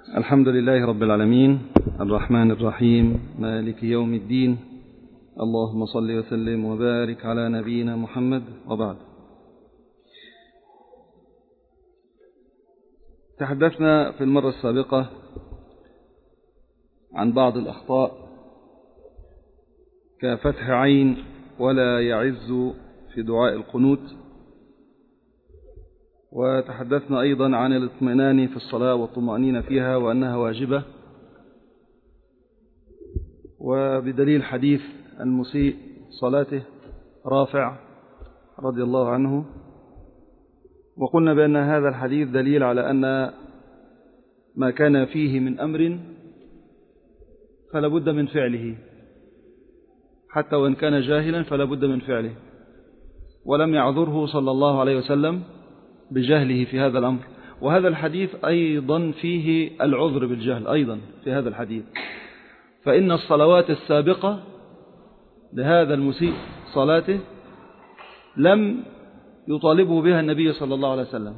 الحمد لله رب العالمين الرحمن الرحيم مالك يوم الدين. اللهم صل وسلم وبارك على نبينا محمد. وبعد، تحدثنا في المرة السابقة عن بعض الأخطاء كفتح عين ولا يعز في دعاء القنوت، وتحدثنا أيضا عن الاطمئنان في الصلاة والطمأنينة فيها وأنها واجبة، وبدليل حديث المسيء صلاته رافع رضي الله عنه، وقلنا بأن هذا الحديث دليل على أن ما كان فيه من أمر فلا بد من فعله، حتى وإن كان جاهلا فلا بد من فعله، ولم يعذره صلى الله عليه وسلم بجهله في هذا الأمر. وهذا الحديث أيضا فيه العذر بالجهل أيضا في هذا الحديث، فإن الصلوات السابقة لهذا المسيء صلاته لم يطالبه بها النبي صلى الله عليه وسلم،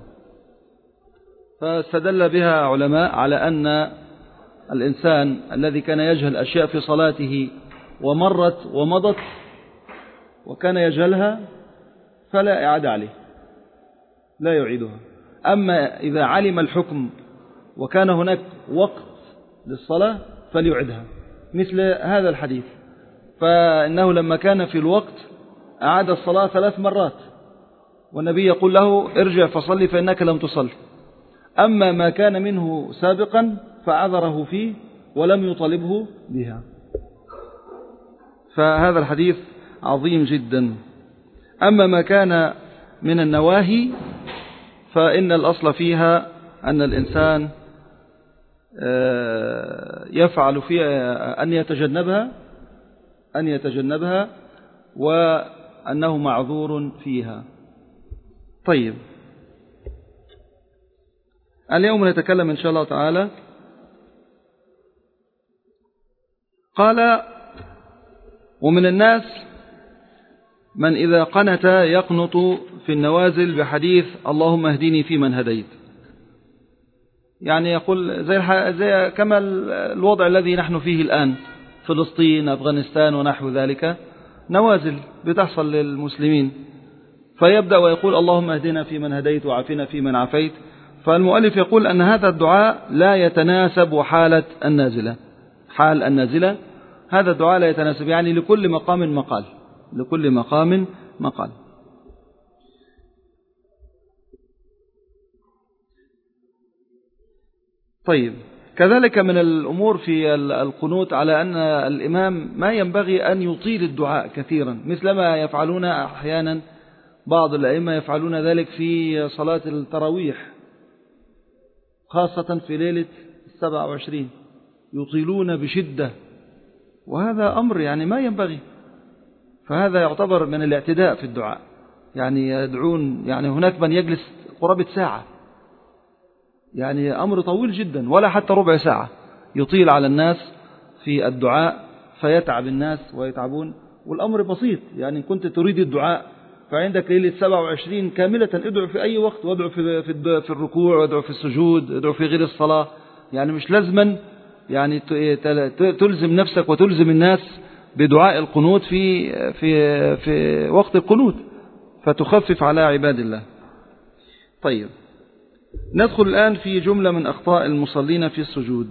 فاستدل بها علماء على أن الإنسان الذي كان يجهل أشياء في صلاته ومرت ومضت وكان يجهلها فلا إعادة عليه، لا يعيدها. أما إذا علم الحكم وكان هناك وقت للصلاة فليعيدها، مثل هذا الحديث، فإنه لما كان في الوقت أعاد الصلاة 3 مرات، والنبي يقول له ارجع فصلي فإنك لم تصل. أما ما كان منه سابقا فعذره فيه ولم يطالبه بها، فهذا الحديث عظيم جدا. أما ما كان من النواهي فإن الأصل فيها أن الإنسان يفعل فيها أن يتجنبها وأنه معذور فيها. طيب، اليوم نتكلم إن شاء الله تعالى. قال: ومن الناس من إذا قنت يقنط في النوازل بحديث اللهم اهدني فيمن هديت، يعني يقول زي كما الوضع الذي نحن فيه الآن، فلسطين، أفغانستان ونحو ذلك، نوازل بتحصل للمسلمين، فيبدأ ويقول اللهم اهدنا فيمن هديت وعافنا فيمن عافيت. فالمؤلف يقول أن هذا الدعاء لا يتناسب حال النازلة، هذا الدعاء لا يتناسب، يعني لكل مقام مقال، لكل مقام مقال. طيب، كذلك من الأمور في القنوت على أن الإمام ما ينبغي أن يطيل الدعاء كثيرا، مثل ما يفعلون أحيانا بعض الأئمة، يفعلون ذلك في صلاة التراويح، خاصة في ليلة 27 يطيلون بشدة، وهذا أمر يعني ما ينبغي، فهذا يعتبر من الاعتداء في الدعاء، يعني يدعون، يعني هناك من يجلس قرابة ساعة، يعني أمر طويل جدا، ولا حتى ربع ساعة يطيل على الناس في الدعاء فيتعب الناس ويتعبون. والأمر بسيط، يعني إن كنت تريد الدعاء فعندك ليلة 27 كاملة ادعو في أي وقت، وادعو في الركوع، وادعو في السجود، ادعو في غير الصلاة، يعني مش لازما يعني تلزم نفسك وتلزم الناس بدعاء القنوت في وقت القنوت، فتخفف على عباد الله. طيب، ندخل الآن في جملة من أخطاء المصلين في السجود.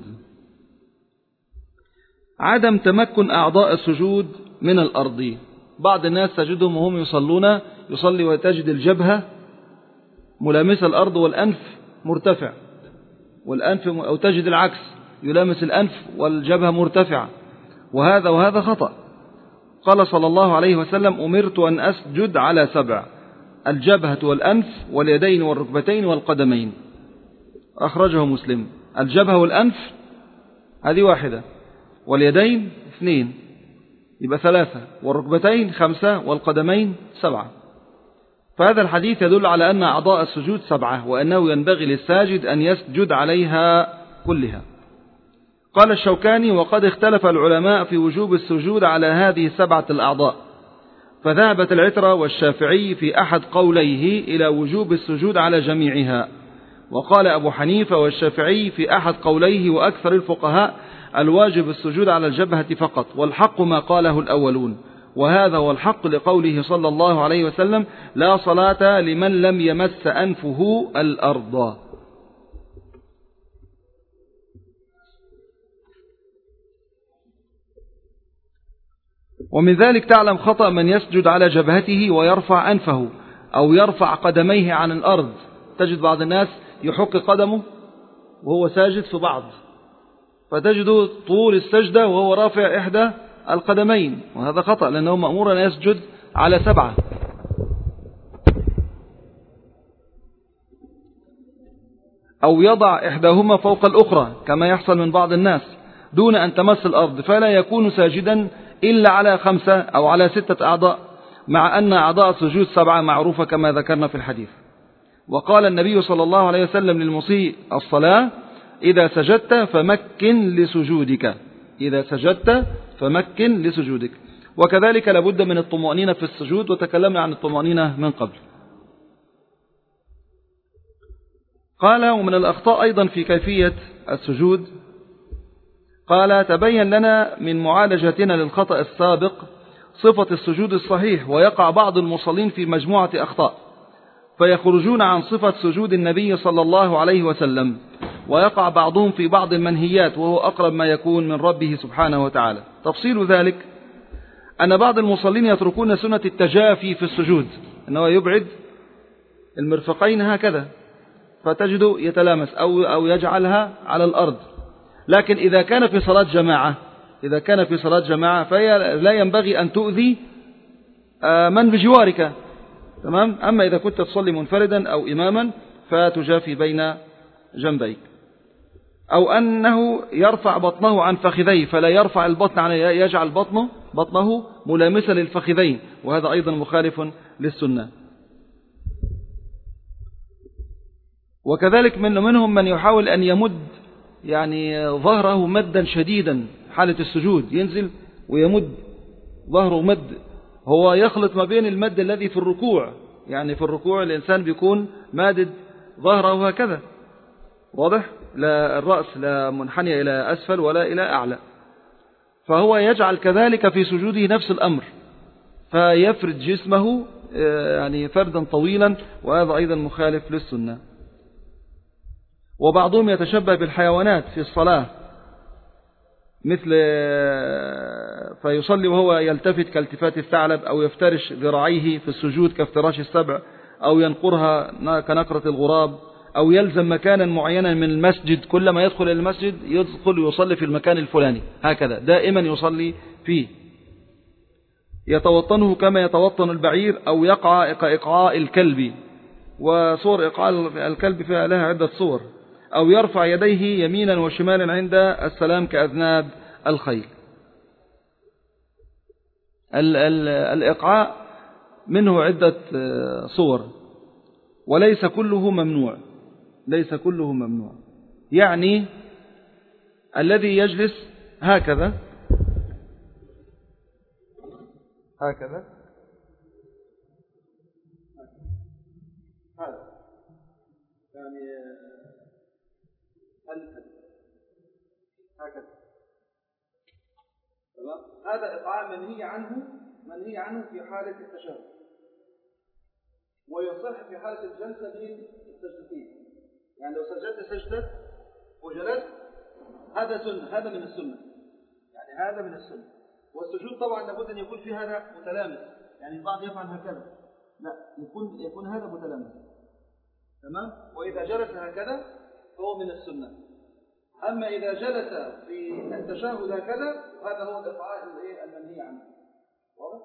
عدم تمكن أعضاء السجود من الأرض. بعض الناس تجدهم وهم يصلي وتجد الجبهة ملامسة الأرض والأنف مرتفع، أو تجد العكس، يلامس الأنف والجبهة مرتفعة، وهذا خطأ. قال صلى الله عليه وسلم: أمرت أن أسجد على 7: الجبهة والأنف واليدين والركبتين والقدمين. أخرجه مسلم. الجبهة والأنف هذه 1، واليدين 2، يبقى 3، والركبتين 5، والقدمين 7. فهذا الحديث يدل على أن أعضاء السجود 7، وأنه ينبغي للساجد أن يسجد عليها كلها. قال الشوكاني: وقد اختلف العلماء في وجوب السجود على هذه 7 الأعضاء، فذهبت العترة والشافعي في أحد قوليه إلى وجوب السجود على جميعها، وقال أبو حنيفة والشافعي في أحد قوليه وأكثر الفقهاء الواجب السجود على الجبهة فقط، والحق ما قاله الأولون، وهذا هو الحق لقوله صلى الله عليه وسلم لا صلاة لمن لم يمس أنفه الأرض. ومن ذلك تعلم خطأ من يسجد على جبهته ويرفع أنفه أو يرفع قدميه عن الأرض. تجد بعض الناس يحك قدمه وهو ساجد في بعض، فتجد طول السجدة وهو رافع إحدى القدمين، وهذا خطأ لأنه مأمور أن يسجد على 7. أو يضع إحداهما فوق الأخرى كما يحصل من بعض الناس دون أن تمس الأرض، فلا يكون ساجدا إلا على 5 أو على 6 أعضاء، مع أن أعضاء السجود 7 معروفة كما ذكرنا في الحديث. وقال النبي صلى الله عليه وسلم للمسيء الصلاة إذا سجدت فمكن لسجودك، إذا سجدت فمكن لسجودك. وكذلك لابد من الطمأنينة في السجود، وتكلمنا عن الطمأنينة من قبل. قال ومن الأخطاء أيضا في كيفية السجود، قال تبين لنا من معالجتنا للخطأ السابق صفة السجود الصحيح، ويقع بعض المصلين في مجموعة أخطاء فيخرجون عن صفة سجود النبي صلى الله عليه وسلم، ويقع بعضهم في بعض المنهيات وهو أقرب ما يكون من ربه سبحانه وتعالى. تفصيل ذلك أن بعض المصلين يتركون سنة التجافي في السجود، أنه يبعد المرفقين هكذا فتجد يتلامس أو يجعلها على الأرض. لكن إذا كان في صلاة جماعة فهي لا ينبغي أن تؤذي من بجوارك، تمام. أما إذا كنت تصلي منفردا أو إماما فتجافي بين جنبيك. أو أنه يرفع بطنه عن فخذيه، فلا يرفع البطن عن يجعل بطنه ملامسا للفخذين، وهذا أيضا مخالف للسنة. وكذلك منهم من يحاول أن يمد يعني ظهره مدا شديدا حالة السجود، ينزل ويمد ظهره مد، هو يخلط ما بين المد الذي في الركوع، يعني في الركوع الإنسان بيكون مادد ظهره هكذا، واضح، لا الرأس لا منحني إلى أسفل ولا إلى أعلى، فهو يجعل كذلك في سجوده نفس الأمر، فيفرد جسمه يعني فردا طويلا، وهذا أيضا مخالف للسنة. وبعضهم يتشبه بالحيوانات في الصلاة، مثل فيصلي وهو يلتفت كالتفات الثعلب، أو يفترش ذراعيه في السجود كافتراش السبع، أو ينقرها كنقرة الغراب، أو يلزم مكانا معينا من المسجد، كلما يدخل المسجد يدخل ويصلي في المكان الفلاني، هكذا دائما يصلي فيه، يتوطنه كما يتوطن البعير، أو يقع إقعاء الكلب، وصور إقعاء الكلب فيها لها عدة صور، أو يرفع يديه يمينا وشمالا عند السلام كأذناب الخيل. الإقعاء منه عدة صور، وليس كله ممنوع، يعني الذي يجلس هكذا هذا يعني هكذا، تمام. هذا إقعاء منهي عنه في حالة التشهد، ويصح في حالة الجلسة بين السجدتين، يعني لو سجدت سجدة وجلست هذا سنة، هذا من السنة. والسجود طبعا لابد أن يكون في هذا متلامس، يعني البعض يفعل هكذا، لا، يكون هذا متلامس، تمام. وإذا جلس هكذا فهو من السنة. أما إذا جلس في التشهد هكذا هذا هو الإقعاء المنهي عنه، واضح؟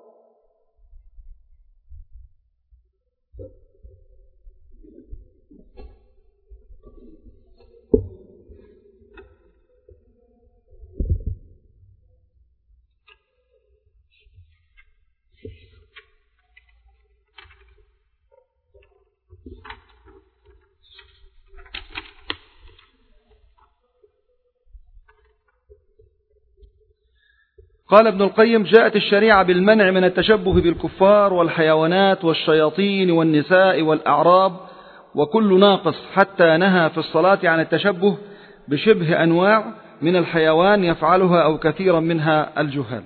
قال ابن القيم جاءت الشريعة بالمنع من التشبه بالكفار والحيوانات والشياطين والنساء والأعراب وكل ناقص، حتى نهى في الصلاة عن التشبه بشبه أنواع من الحيوان يفعلها أو كثيرا منها الجهال.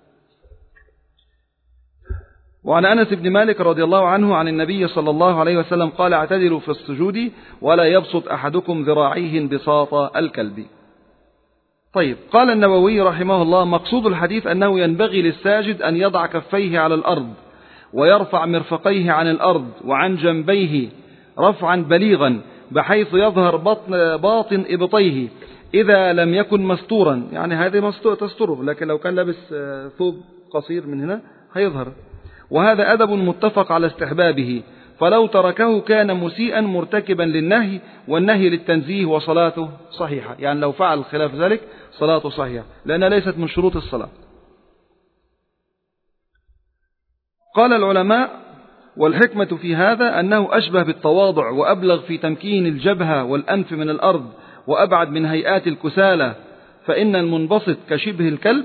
وعن أنس بن مالك رضي الله عنه عن النبي صلى الله عليه وسلم قال: اعتدلوا في السجود ولا يبسط أحدكم ذراعيه بساط الكلب. طيب، قال النووي رحمه الله: مقصود الحديث أنه ينبغي للساجد أن يضع كفيه على الأرض ويرفع مرفقيه عن الأرض وعن جنبيه رفعا بليغا بحيث يظهر باطن إبطيه إذا لم يكن مستورا، يعني هذه تستره، لكن لو كان لابس ثوب قصير من هنا هيظهر. وهذا أدب متفق على استحبابه، فلو تركه كان مسيئا مرتكبا للنهي، والنهي للتنزيه وصلاته صحيحة. يعني لو فعل خلاف ذلك صلاته صحيحة، لأنها ليست من شروط الصلاة. قال العلماء: والحكمة في هذا أنه أشبه بالتواضع وأبلغ في تمكين الجبهة والأنف من الأرض وأبعد من هيئات الكسالى، فإن المنبسط كشبه الكلب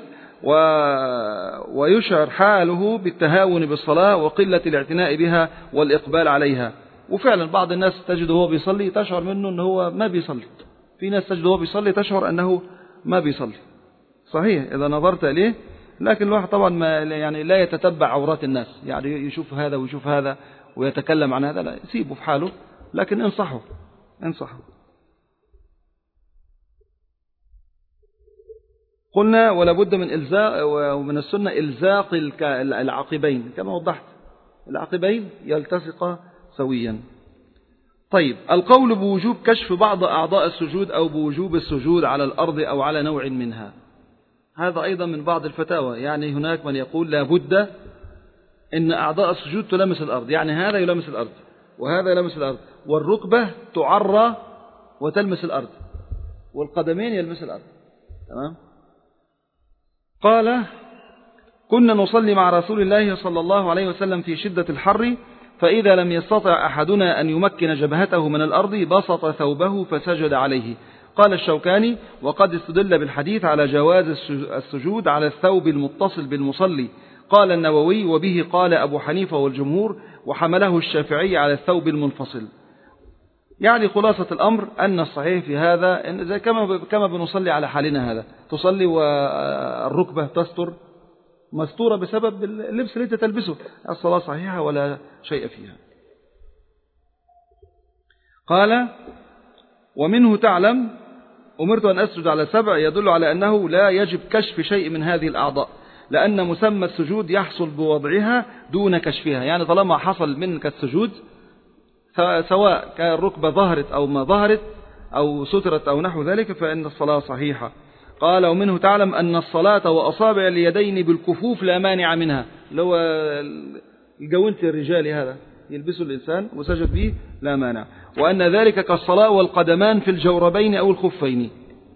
ويشعر حاله بالتهاون بالصلاة وقلة الاعتناء بها والإقبال عليها. وفعلا بعض الناس تجد هو بيصلي تشعر منه أنه هو ما بيصلي، في ناس تجد هو بيصلي تشعر أنه ما بيصلي. صحيح إذا نظرت إليه، لكن الواحد طبعا ما يعني لا يتتبع عورات الناس، يعني يشوف هذا ويشوف هذا ويتكلم عن هذا، لا، يسيبه في حاله، لكن انصحه. قلنا: ولا بد من إلزاق، ومن السنة إلزاق العقبين كما وضحت، العقبين يلتصق سويا. طيب، القول بوجوب كشف بعض أعضاء السجود أو بوجوب السجود على الأرض أو على نوع منها، هذا أيضا من بعض الفتاوى. يعني هناك من يقول لا بد إن أعضاء السجود تلمس الأرض، يعني هذا يلمس الأرض وهذا يلمس الأرض، والركبة تعرى وتلمس الأرض، والقدمين يلمس الأرض. تمام. قال: كنا نصلي مع رسول الله صلى الله عليه وسلم في شدة الحر، فإذا لم يستطع أحدنا أن يمكن جبهته من الأرض بسط ثوبه فسجد عليه. قال الشوكاني: وقد استدل بالحديث على جواز السجود على الثوب المتصل بالمصلي. قال النووي: وبه قال أبو حنيفة والجمهور، وحمله الشافعي على الثوب المنفصل. يعني خلاصة الأمر أن الصحيح في هذا إن كما بنصلي على حالنا هذا، تصلي والركبة تستر مستورة بسبب اللبس اللي أنت تلبسه، الصلاة صحيحة ولا شيء فيها. قال: ومنه تعلم أمرت أن أسجد على 7، يدل على أنه لا يجب كشف شيء من هذه الأعضاء، لأن مسمى السجود يحصل بوضعها دون كشفها. يعني طالما حصل منك السجود، سواء كان الركبة ظهرت أو ما ظهرت أو سترت أو نحو ذلك، فإن الصلاة صحيحة. قال: ومنه تعلم أن الصلاة وأصابع اليدين بالكفوف لا مانع منها، لو الجوانت الرجال هذا يلبسه الإنسان وسجد به لا مانع، وأن ذلك كالصلاة والقدمان في الجوربين أو الخفين.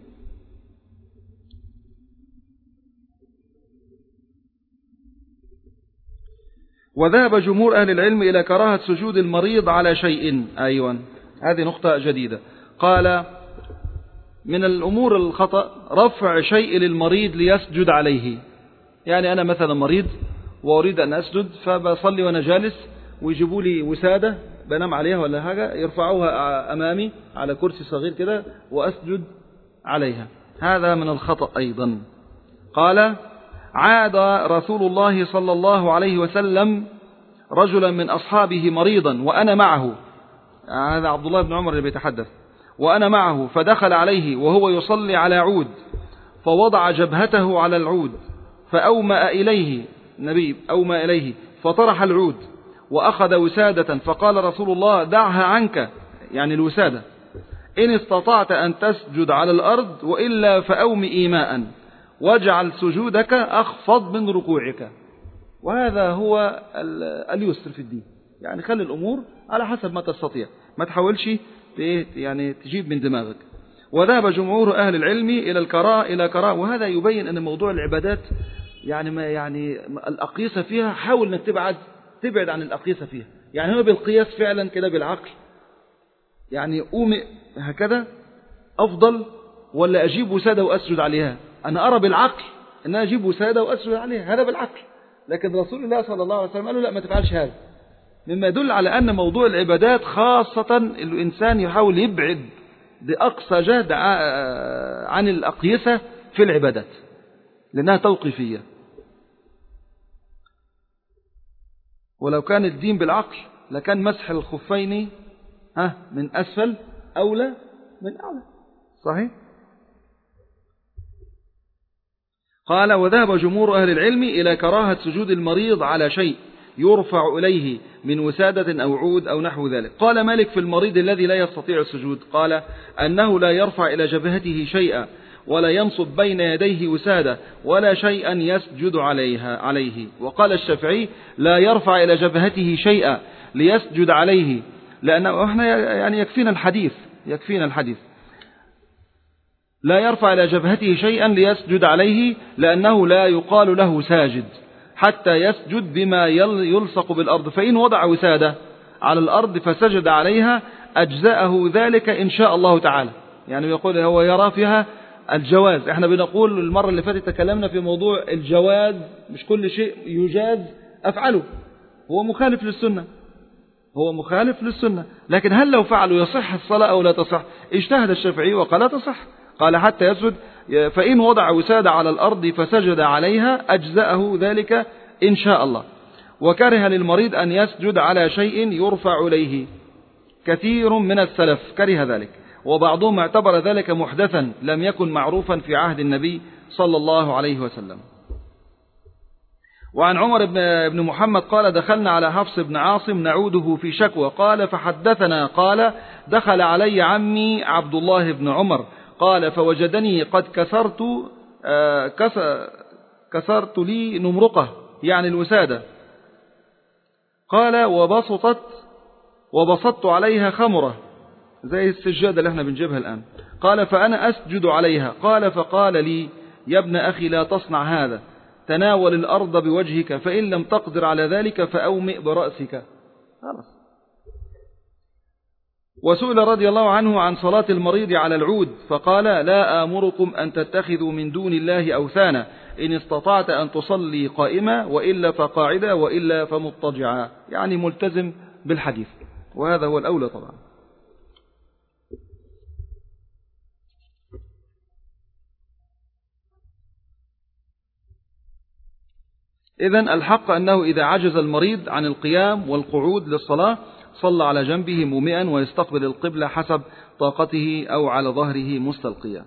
وذهب جمهور أهل العلم إلى كراهة سجود المريض على شيء. أيوة، هذه نقطة جديدة. قال: من الأمور الخطأ رفع شيء للمريض ليسجد عليه. يعني أنا مثلا مريض وأريد أن أسجد، فبصلي وأنا جالس ويجيبوا لي وسادة بنام عليها ولا حاجة، يرفعوها أمامي على كرسي صغير كده وأسجد عليها، هذا من الخطأ أيضا. قال: عاد رسول الله صلى الله عليه وسلم رجلا من أصحابه مريضا وأنا معه، هذا عبد الله بن عمر اللي بيتحدث، وأنا معه، فدخل عليه وهو يصلي على عود، فوضع جبهته على العود، فأومأ إليه النبي، أومأ إليه فطرح العود وأخذ وسادة، فقال رسول الله: دعها عنك، يعني الوسادة، إن استطعت أن تسجد على الأرض، وإلا فأوم إيماء، واجعل سجودك أخفض من ركوعك. وهذا هو اليسر في الدين، يعني خلي الأمور على حسب ما تستطيع، ما تحاولش يعني تجيب من دماغك. وذهب جمهور أهل العلم إلى الكراهة، وهذا يبين أن موضوع العبادات يعني الأقيسة فيها، حاول أنك تبعد عن الأقيسة فيها. يعني هو بالقياس فعلا كده بالعقل، يعني أومئ هكذا أفضل ولا أجيب وسادة وأسجد عليها؟ أنا أرى بالعقل أن أجيب وسادة وأسجد عليها، هذا بالعقل. لكن رسول الله صلى الله عليه وسلم قال له: لا، ما تفعلش هذا، مما يدل على أن موضوع العبادات خاصة الإنسان يحاول يبعد بأقصى جهد عن الأقيسة في العبادات لأنها توقيفية. ولو كان الدين بالعقل لكان مسح الخفين من أسفل أولى من أعلى. صحيح. قال وذهب جمهور أهل العلم إلى كراهة سجود المريض على شيء يرفع إليه من وسادة أو عود أو نحو ذلك. قال مالك في المريض الذي لا يستطيع السجود قال أنه لا يرفع إلى جبهته شيئا ولا ينصب بين يديه وسادة ولا شيئا يسجد عليه. وقال الشافعي لا يرفع إلى جبهته شيئا ليسجد عليه لأنه احنا يعني يكفينا الحديث لا يرفع إلى جبهته شيئا ليسجد عليه لأنه لا يقال له ساجد حتى يسجد بما يلصق بالأرض، فإن وضع وسادة على الأرض فسجد عليها أجزاءه ذلك إن شاء الله تعالى. يعني يقول هو يرى فيها الجواز. احنا بنقول المرة اللي فاتت تكلمنا في موضوع الجواز، مش كل شيء يجاز أفعله، هو مخالف للسنة. لكن هل لو فعلوا يصح الصلاة أو لا تصح؟ اجتهد الشافعي وقال لا تصح. قال حتى يسجد، فإن وضع وسادة على الأرض فسجد عليها أجزاءه ذلك إن شاء الله. وكره للمريض أن يسجد على شيء يرفع إليه، كثير من السلف كره ذلك، وبعضهم اعتبر ذلك محدثا لم يكن معروفا في عهد النبي صلى الله عليه وسلم. وعن عمر بن محمد قال دخلنا على حفص بن عاصم نعوده في شكوى قال فحدثنا قال دخل علي عمي عبد الله بن عمر قال فوجدني قد كسرت لي نمرقة يعني الوسادة، قال وبسطت عليها خمرة زي السجادة اللي احنا بنجيبها الآن، قال فأنا أسجد عليها، قال فقال لي يا ابن أخي لا تصنع هذا، تناول الأرض بوجهك فإن لم تقدر على ذلك فأومئ برأسك. خلاص. وسئل رضي الله عنه عن صلاة المريض على العود فقال لا آمركم أن تتخذوا من دون الله أوثانا إن استطعت أن تصلي قائمة وإلا فقاعدة وإلا فمضطجعا، يعني ملتزم بالحديث، وهذا هو الأولى طبعا. إذن الحق أنه إذا عجز المريض عن القيام والقعود للصلاة صلى على جنبه مومئا ويستقبل القبلة حسب طاقته أو على ظهره مستلقيا.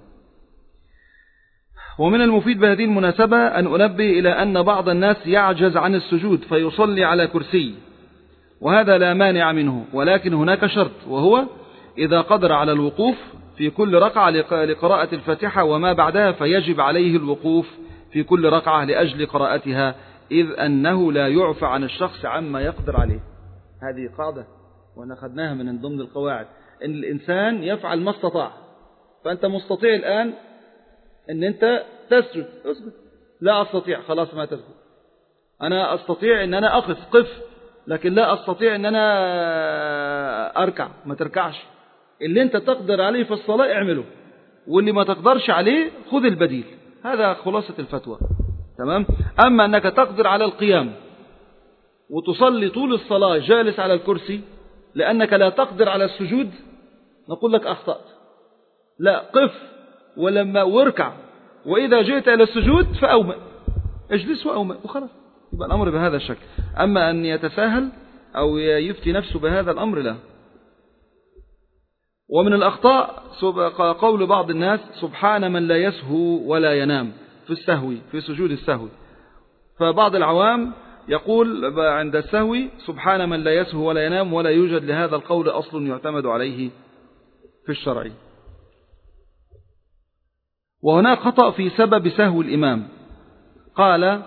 ومن المفيد بهذه المناسبة أن أنبه إلى أن بعض الناس يعجز عن السجود فيصلي على كرسي، وهذا لا مانع منه، ولكن هناك شرط، وهو إذا قدر على الوقوف في كل ركعة لقراءة الفاتحة وما بعدها فيجب عليه الوقوف في كل ركعة لأجل قراءتها، إذ أنه لا يعفى عن الشخص عما يقدر عليه. هذه قاعدة وأنا أخذناها من ضمن القواعد، إن الإنسان يفعل ما استطاع. فأنت مستطيع الآن أن أنت تسجد، اسجد. لا أستطيع، خلاص ما تسجد. أنا أستطيع أن أنا قف، لكن لا أستطيع أن أنا أركع، ما تركعش. اللي أنت تقدر عليه في الصلاة اعمله، واللي ما تقدرش عليه خذ البديل. هذا خلاصة الفتوى. تمام. أما أنك تقدر على القيام وتصلي طول الصلاة جالس على الكرسي لأنك لا تقدر على السجود، نقول لك أخطأت. لا، قف ولما واركع، وإذا جئت إلى السجود فأومئ، اجلس وأومئ وخلاص. يبقى الأمر بهذا الشكل. أما أن يتساهل أو يفتي نفسه بهذا الأمر لا. ومن الأخطاء قول بعض الناس سبحان من لا يسهو ولا ينام في سجود السهو. فبعض العوام يقول عند السهو سبحان من لا يسهو ولا ينام، ولا يوجد لهذا القول أصل يعتمد عليه في الشرع. وهناك خطأ في سبب سهو الإمام. قال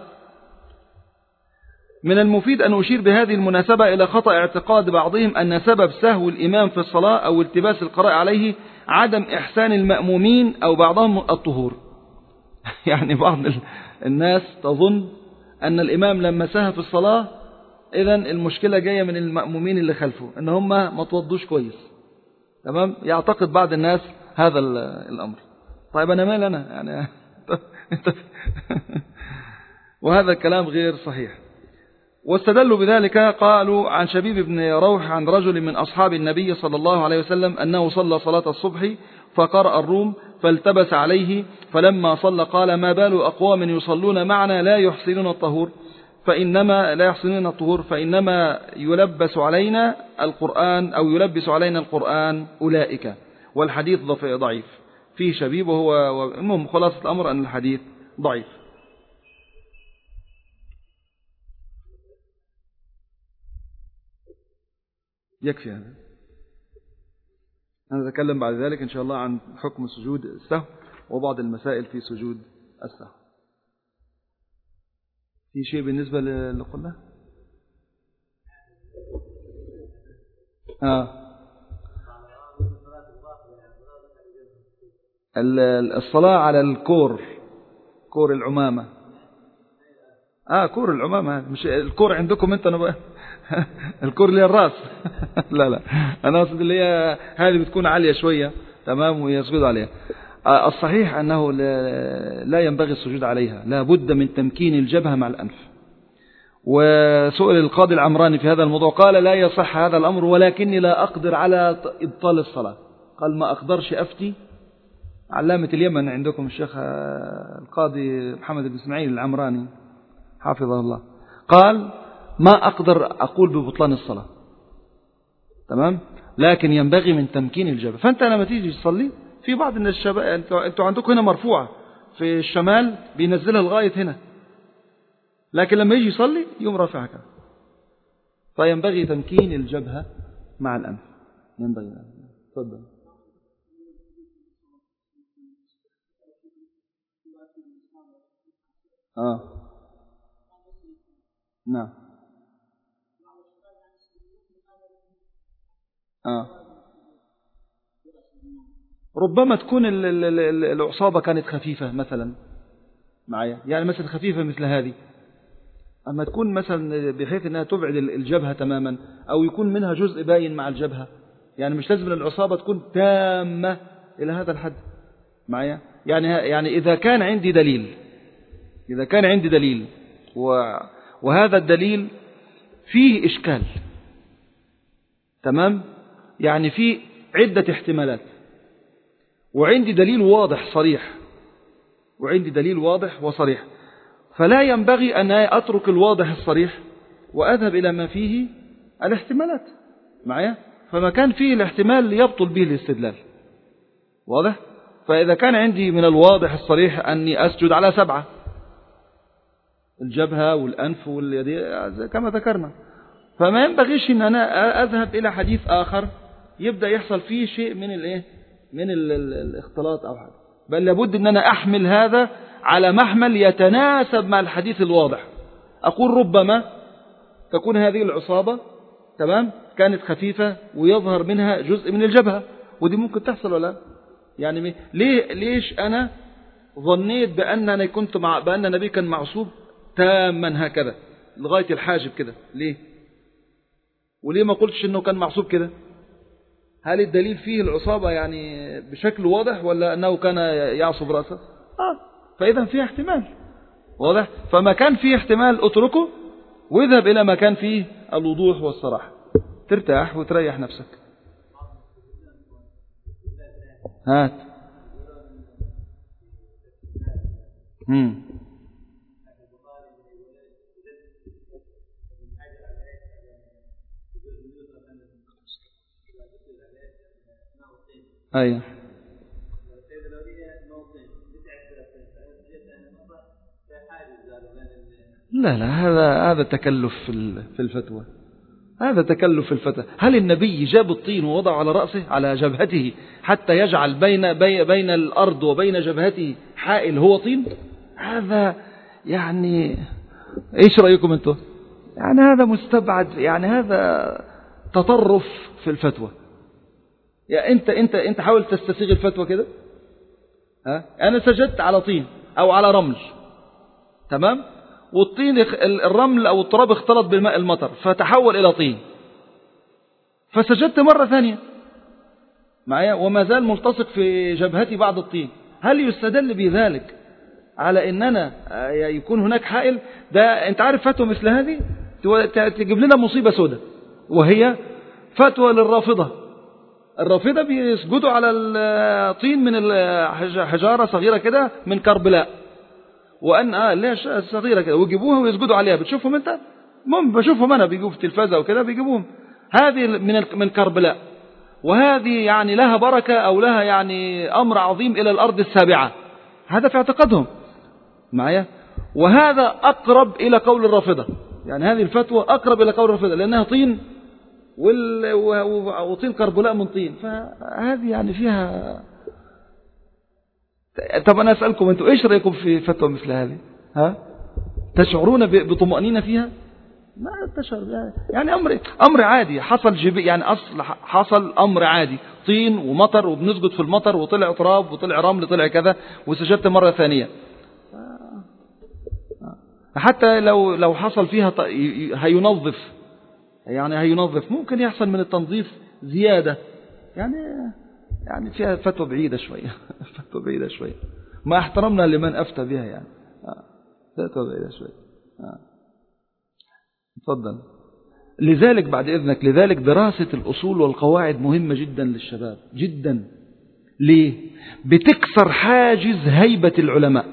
من المفيد أن أشير بهذه المناسبة إلى خطأ اعتقاد بعضهم أن سبب سهو الإمام في الصلاة أو التباس القراءة عليه عدم إحسان المأمومين أو بعضهم الطهور. يعني بعض الناس تظن أن الإمام لما سهى في الصلاة إذن المشكلة جاية من المأمومين اللي خلفه، أن هم ما توضوش كويس. تمام. يعتقد بعض الناس هذا الأمر. طيب أنا مال أنا يعني وهذا الكلام غير صحيح. واستدلوا بذلك قالوا عن شبيب بن روح عن رجل من أصحاب النبي صلى الله عليه وسلم أنه صلى صلاة الصبح فقرأ الروم فالتبس عليه، فلما صلى قال: ما بال أقوام يصلون معنا لا يحسنون الطهور فإنما يلبس علينا القرآن أو يلبس علينا القرآن أولئك. والحديث ضعيف فيه شبيب، وهو المهم خلاصة الأمر أن الحديث ضعيف. يكفي هذا. أنا أتكلم بعد ذلك إن شاء الله عن حكم سجود السهو وبعض المسائل في سجود السهو. في شيء بالنسبة اللي قلنا؟ الصلاة على الكور، كور العمامة. كور العمامة، مش الكور عندكم انت انا بقى الكور اللي هي الراس لا انا اقصد اللي هي هذه بتكون عالية شوية، تمام، ويسجد عليها. الصحيح انه لا ينبغي السجود عليها، لا بد من تمكين الجبهة مع الأنف. وسئل القاضي العمراني في هذا الموضوع قال: لا يصح هذا الأمر، ولكني لا أقدر على إبطال الصلاة. قال: ما أقدرش أفتي. علامة اليمن عندكم الشيخ القاضي محمد بن إسماعيل العمراني حافظه الله، قال: ما أقدر أقول ببطلان الصلاة، تمام، لكن ينبغي من تمكين الجبهة. فأنت لما تيجي تصلي، في بعض الناس الشباب أنتوا عندكم هنا مرفوعة في الشمال بينزلها لغاية هنا، لكن لما يجي يصلي يوم رافعها كده. فينبغي تمكين الجبهة مع الأنف، ينبغي. تفضل. نعم. ربما تكون العصابة كانت خفيفة مثلا معايا، يعني مثلا خفيفة مثل هذه، أما تكون مثلا بحيث أنها تبعد الجبهة تماما، أو يكون منها جزء باين مع الجبهة، يعني مش لازم العصابة تكون تامة إلى هذا الحد معايا. يعني إذا كان عندي دليل وهذا الدليل فيه إشكال، تمام، يعني فيه عدة احتمالات، وعندي دليل واضح وصريح، فلا ينبغي أن أترك الواضح الصريح وأذهب إلى ما فيه الاحتمالات معايا. فما كان فيه الاحتمال يبطل به الاستدلال، واضح. فإذا كان عندي من الواضح الصريح أني أسجد على 7، الجبهة والأنف واليدين كما ذكرنا، فما ينبغيش أن أنا أذهب إلى حديث آخر يبدأ يحصل فيه شيء من الاختلاط أو حاجة، بل لابد أن أنا أحمل هذا على محمل يتناسب مع الحديث الواضح. أقول ربما تكون هذه العصابة، تمام، كانت خفيفة ويظهر منها جزء من الجبهة، ودي ممكن تحصل ولا يعني ليش أنا ظنيت بأن النبي كان معصوب تاما هكذا لغاية الحاجب كده، ليه؟ وليه ما قلتش أنه كان معصوب كده؟ هل الدليل فيه العصابة يعني بشكل واضح، ولا أنه كان يعصب رأسه؟ فإذا فيه احتمال، واضح. فما كان فيه احتمال اتركه واذهب إلى ما كان فيه الوضوح والصراحة، ترتاح وتريح نفسك. هات. أيوة. لا هذا تكلف في الفتوى، هل النبي جاب الطين ووضع على رأسه على جبهته حتى يجعل بين الأرض وبين جبهته حائل هو طين؟ هذا يعني ايش رأيكم انتم؟ يعني هذا مستبعد، يعني هذا تطرف في الفتوى. يعني انت حاول تستسيغ الفتوى كده. انا سجدت على طين او على رمل، تمام، والطين الرمل او التراب اختلط بالماء المطر فتحول الى طين، فسجدت مرة ثانية معايا وما زال ملتصق في جبهتي بعض الطين. هل يستدل بذلك على اننا يكون هناك حائل؟ ده انت عارف فتوى مثل هذه تجيب لنا مصيبة سودة، وهي فتوى للرافضة. الرافضة بيسجدوا على الطين من حجارة صغيرة كده من كربلاء، وأن ليش صغيرة كده، ويجيبوها ويسجدوا عليها. بتشوفهم أنت؟ بشوفهم أنا، بيجوا في التلفزة وكده بيجيبوهم. هذه من كربلاء، وهذه يعني لها بركة أو لها يعني أمر عظيم إلى الأرض السابعة. هذا في اعتقادهم معايا، وهذا أقرب إلى قول الرافضة. يعني هذه الفتوى أقرب إلى قول الرافضة، لأنها طين وطين كربلاء من طين، فهذه يعني فيها. طب أنا أسألكم أنتم إيش رأيكم في فتوى مثل هذه؟ تشعرون بطمأنينة فيها؟ ما تشعر يعني أمر عادي حصل، يعني حصل أمر عادي، طين ومطر وبنسجد في المطر وطلع تراب وطلع رمل طلع كذا وسجدت مرة ثانية. حتى لو حصل فيها هينظف ممكن يحصل من التنظيف زيادة، يعني فيها فتوى بعيدة شوية. فتوى بعيدة شوية، ما احترمنا لمن أفتى بها يعني. فتوى بعيدة شوية. تفضل. لذلك بعد إذنك، لذلك دراسة الأصول والقواعد مهمة جدا للشباب جدا. ليه؟ بتكسر حاجز هيبة العلماء.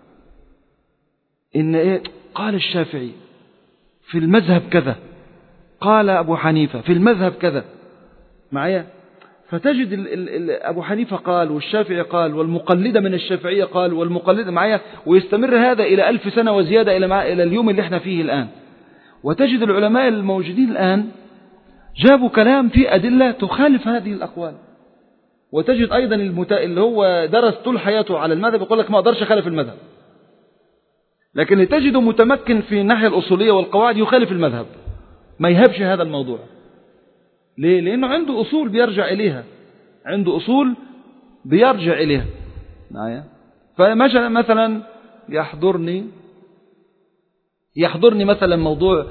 إن قال الشافعي في المذهب كذا، قال أبو حنيفة في المذهب كذا معايا، فتجد أبو حنيفة قال والشافعي قال والمقلدة من الشافعية قال والمقلدة معايا، ويستمر هذا إلى 1000 سنة وزيادة إلى اليوم اللي احنا فيه الآن. وتجد العلماء الموجودين الآن جابوا كلام فيه أدلة تخالف هذه الأقوال. وتجد أيضا اللي هو درس طول حياته على المذهب يقول لك ما أقدرش أخالف المذهب، لكن اللي تجده متمكن في الناحية الأصولية والقواعد يخالف المذهب، ما يهبش هذا الموضوع. ليه؟ لأنه عنده أصول بيرجع إليها، عنده أصول بيرجع إليها معايا. فمثلا يحضرني مثلا موضوع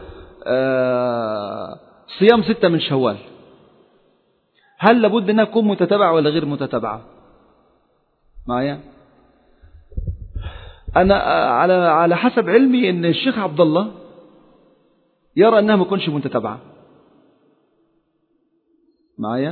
صيام 6 من شوال، هل لابد أنها تكون متتابعة ولا غير متتابعة معايا؟ أنا على حسب علمي أن الشيخ عبد الله يرى أنها ما تكونش متتابعة معايا،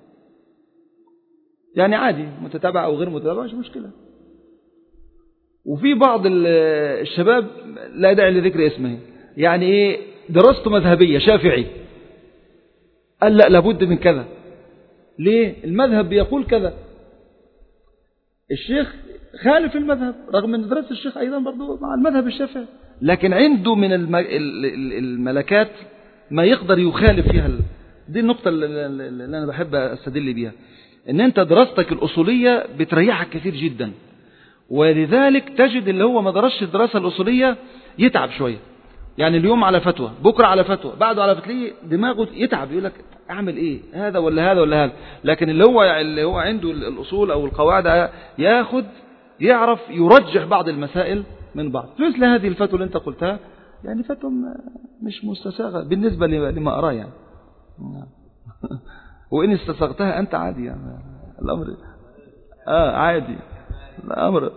يعني عادي متتابعة أو غير متتابعة مش مشكلة. وفي بعض الشباب لا داعي لذكر اسمه، يعني ايه دراسته مذهبية شافعي، قال لا لابد من كذا. ليه؟ المذهب بيقول كذا. الشيخ خالف المذهب رغم ان دراسة الشيخ ايضا برضو مع المذهب الشافعي، لكن عنده من الملكات ما يقدر يخالف فيها. دي النقطة اللي انا بحب استدل بيها، ان انت دراستك الاصولية بتريحك كثير جدا. ولذلك تجد اللي هو ما درسش الدراسة الأصولية يتعب شوية، يعني اليوم على فتوى، بكرة على فتوى، بعده على فتوى، دماغه يتعب، يقول لك أعمل إيه، هذا ولا هذا ولا هذا. لكن اللي هو عنده الأصول أو القواعد يعرف يرجح بعض المسائل من بعض. مثل هذه الفتوى اللي أنت قلتها، يعني فتوى مش مستساغة بالنسبة لما أراه يعني. وإن استساغتها أنت عادي يعني الأمر عادي الأمر.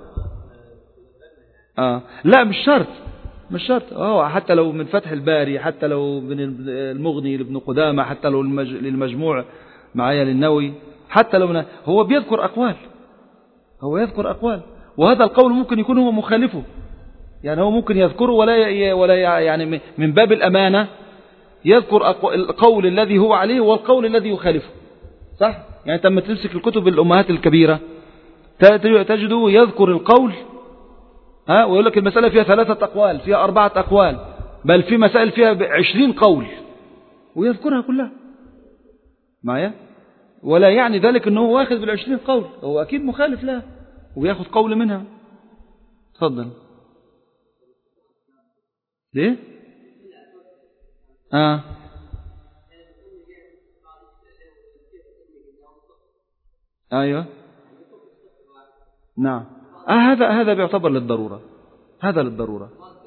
لا مش شرط حتى لو من فتح الباري، حتى لو من المغني لابن قدامة، حتى لو للمجموع معايا للنووي، حتى لو هو بيذكر أقوال، وهذا القول ممكن يكون هو مخالفه، يعني هو ممكن يذكره ولا يعني من باب الأمانة يذكر القول الذي هو عليه والقول الذي يخالفه، صح؟ يعني لما تمسك الكتب الأمهات الكبيرة تجده يذكر القول ويقول لك المسألة فيها 3 أقوال، فيها 4 أقوال، بل في مسائل فيها 20 قول ويذكرها كلها معايا. ولا يعني ذلك أنه واخذ بال20 قول، هو أكيد مخالف لها ويأخذ قول منها. تفضل. ليه؟ أيوه نعم. هذا بيعتبر للضرورة، هذا للضرورة.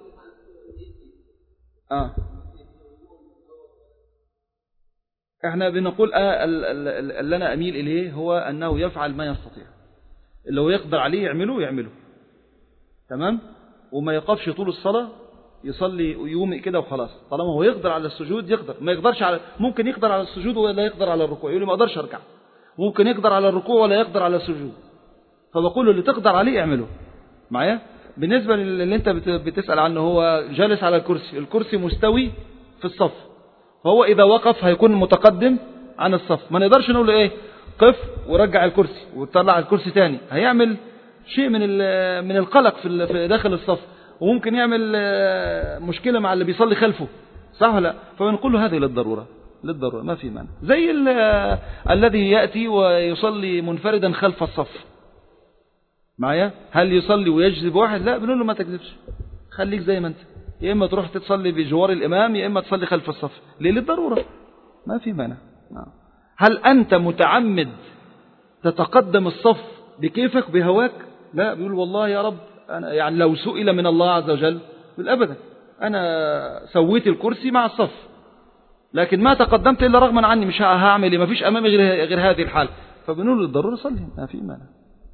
احنا بنقول اللي انا اميل اليه هو انه يفعل ما يستطيع، اللي هو يقدر عليه يعمله تمام، وما يقفش طول الصلاة يصلي ويومئ كده وخلاص، طالما هو يقدر على السجود يقدر، ما يقدرش على، ممكن يقدر على السجود ولا يقدر على الركوع، يقول لي ما اقدرش اركع، ممكن يقدر على الركوع ولا يقدر على السجود، فبقول له اللي تقدر عليه اعمله معايا. بالنسبة اللي انت بتسأل عنه، هو جالس على الكرسي، الكرسي مستوي في الصف، فهو اذا وقف هيكون متقدم عن الصف، ما نقدرش نقول له ايه قف ورجع الكرسي وطلع الكرسي تاني، هيعمل شيء من القلق في داخل الصف، وممكن يعمل مشكلة مع اللي بيصلي خلفه، صح ولا لا؟ فبنقول له هذه للضرورة ما في مانع، زي الذي يأتي ويصلي منفردا خلف الصف معايا، هل يصلي ويجذب واحد؟ لا، بنقول له ما تكذبش، خليك زي ما انت، يا اما تروح تصلي بجوار الامام يا اما تصلي خلف الصف، ليه؟ للضرورة، ما في مانع. هل انت متعمد تتقدم الصف بكيفك بهواك؟ لا، بيقول والله يا رب أنا يعني لو سئل من الله عز وجل بالأبدا أنا سويت الكرسي مع الصف، لكن ما تقدمت إلا رغما عني، مش هعمل إيه، ما فيش أمامي غير هذه الحال، فبنقول للضرورة صلي، ما في مانع.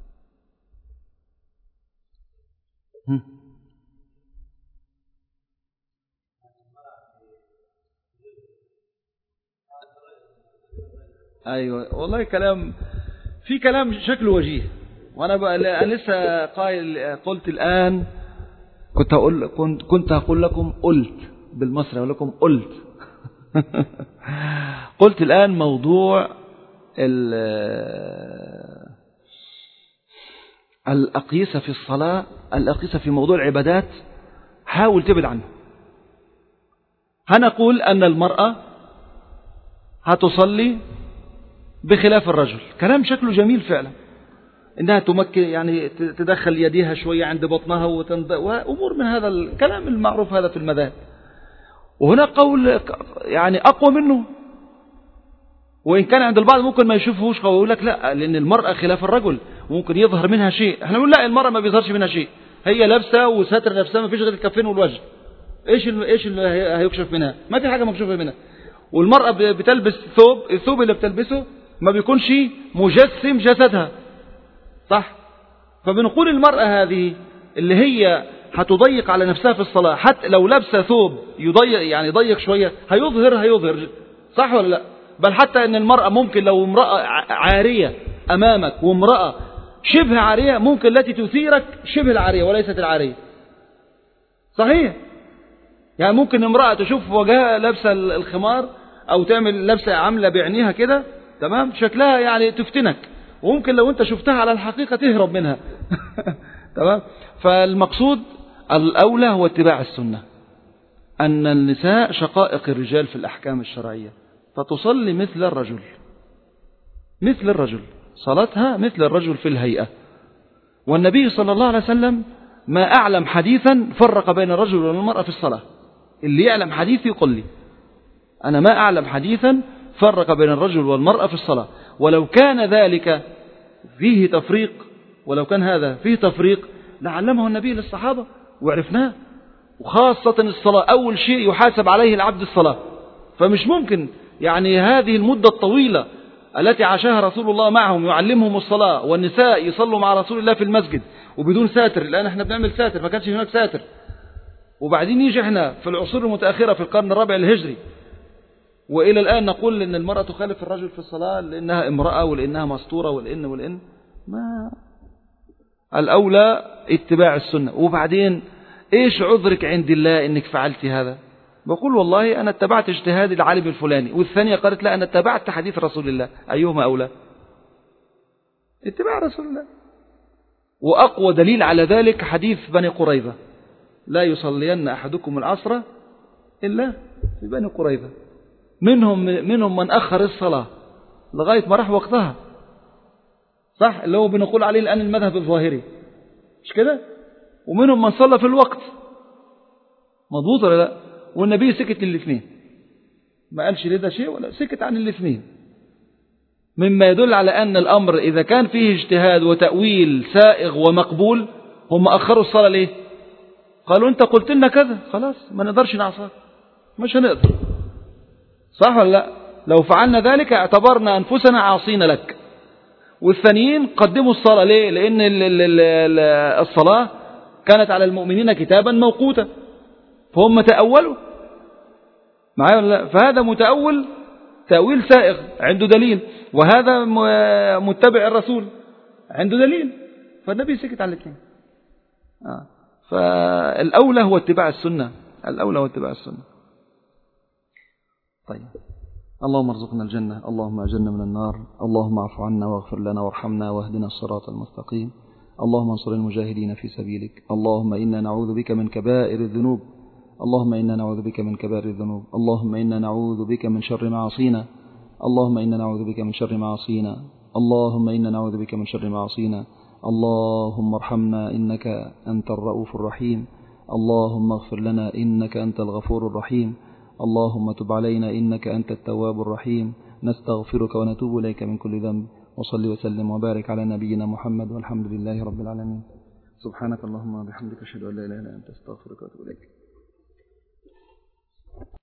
أيوة والله كلام، في كلام شكله وجيه، وأنا بقى لسه قلت الآن، كنت هقول لكم قلت بالمصري، أقول لكم قلت قلت الآن موضوع الأقيسة في الصلاة، الأقيسة في موضوع العبادات، حاول تبعد عنه. هنقول أن المرأة هتصلي بخلاف الرجل، كلام شكله جميل فعلا، إنها تمكن يعني تدخل يديها شوية عند بطنها وأمور من هذا الكلام المعروف هذا في المذاهب، وهنا قول يعني أقوى منه، وإن كان عند البعض ممكن ما يشوفهوش قوي، يقول لك لا لأن المرأة خلاف الرجل ممكن يظهر منها شيء، احنا نقول لا، المرأة ما بيظهرش منها شيء، هي لابسة وستر نفسها، ما فيش غير الكفين والوجه، ايش اللي هيكشف منها؟ ما في حاجة مكشوفة منها. والمرأة بتلبس الثوب اللي بتلبسه ما بيكونش مجسم جسدها، صح؟ فبنقول المرأة هذه اللي هي هتضيق على نفسها في الصلاة، حتى لو لابسة ثوب يضيق يعني يضيق شوية هيظهر، صح ولا لا؟ بل حتى ان المرأة ممكن لو امرأة عارية امامك وامرأة شبه عارية، ممكن التي تثيرك شبه العارية وليست العارية، صحيح؟ يعني ممكن امرأة تشوف وجهها لابسة الخمار او تعمل لابسة عاملة بعينيها كده، تمام، شكلها يعني تفتنك، وممكن لو انت شفتها على الحقيقة تهرب منها تمام. فالمقصود الأولى هو اتباع السنة، أن النساء شقائق الرجال في الأحكام الشرعية، فتصلي مثل الرجل، صلاتها مثل الرجل في الهيئة. والنبي صلى الله عليه وسلم ما أعلم حديثا فرق بين الرجل والمرأة في الصلاة، اللي يعلم حديث يقول لي، أنا ما أعلم حديثا فرق بين الرجل والمرأة في الصلاة، ولو كان ذلك فيه تفريق، ولو كان هذا فيه تفريق لعلمه النبي للصحابة وعرفناه، وخاصة الصلاة أول شيء يحاسب عليه العبد الصلاة، فمش ممكن يعني هذه المدة الطويلة التي عاشها رسول الله معهم يعلمهم الصلاة، والنساء يصلوا مع رسول الله في المسجد وبدون ساتر، الآن احنا بنعمل ساتر، ما كانش هناك ساتر، وبعدين يجي احنا في العصور المتأخرة في القرن الرابع الهجري وإلى الآن نقول إن المرأة تخالف الرجل في الصلاة لأنها امرأة ولأنها مستورة ولأن ما الأولى اتباع السنة. وبعدين إيش عذرك عند الله إنك فعلت هذا؟ بقول والله أنا اتبعت اجتهاد العالم الفلاني، والثانية قالت لا أنا اتبعت حديث رسول الله، أيهما أولى؟ اتباع رسول الله. وأقوى دليل على ذلك حديث بني قريظة، لا يصلين أحدكم العصر إلا في بني قريظة، منهم من أخر الصلاة لغاية ما راح وقتها، صح؟ اللي هو بنقول عليه الآن المذهب الظاهري، مش كده؟ ومنهم من صلى في الوقت، مضبوط ولا لا؟ والنبي سكت للاثنين، ما قالش لده شيء ولا سكت عن الاثنين، مما يدل على أن الأمر إذا كان فيه اجتهاد وتأويل سائغ ومقبول، هم أخروا الصلاة ليه؟ قالوا أنت قلت لنا كذا، خلاص ما نقدرش نعصاك، مش هنقدر، صح ولا لا؟ لو فعلنا ذلك اعتبرنا أنفسنا عاصين لك. والثانيين قدموا الصلاة ليه؟ لأن الصلاة كانت على المؤمنين كتابا موقوتا، فهم تأولوا معايا ولا لا؟ فهذا متأول تأويل سائغ عنده دليل، وهذا متبع الرسول عنده دليل، فالنبي سكت على الاثنين. فالأولى هو اتباع السنة، الأولى هو اتباع السنة. طيب، اللهم ارزقنا الجنة، اللهم أجرنا من النار، اللهم اعف عنا واغفر لنا وارحمنا واهدنا الصراط المستقيم، اللهم انصر المجاهدين في سبيلك، اللهم إنا نعوذ بك من كبائر الذنوب، اللهم إنا نعوذ بك من كبائر الذنوب، اللهم إنا نعوذ بك من شر معاصينا، اللهم إنا نعوذ بك من شر معاصينا، اللهم إنا نعوذ بك من شر معاصينا، اللهم ارحمنا إنك أنت الرؤوف الرحيم، اللهم اغفر لنا إنك أنت الغفور الرحيم، اللهم تب علينا إنك أنت التواب الرحيم، نستغفرك ونتوب إليك من كل ذنب، وصل وسلم وبارك على نبينا محمد، والحمد لله رب العالمين. سبحانك اللهم وبحمدك أشهد أن لا إله إلا أنت أستغفرك وأتوب إليك.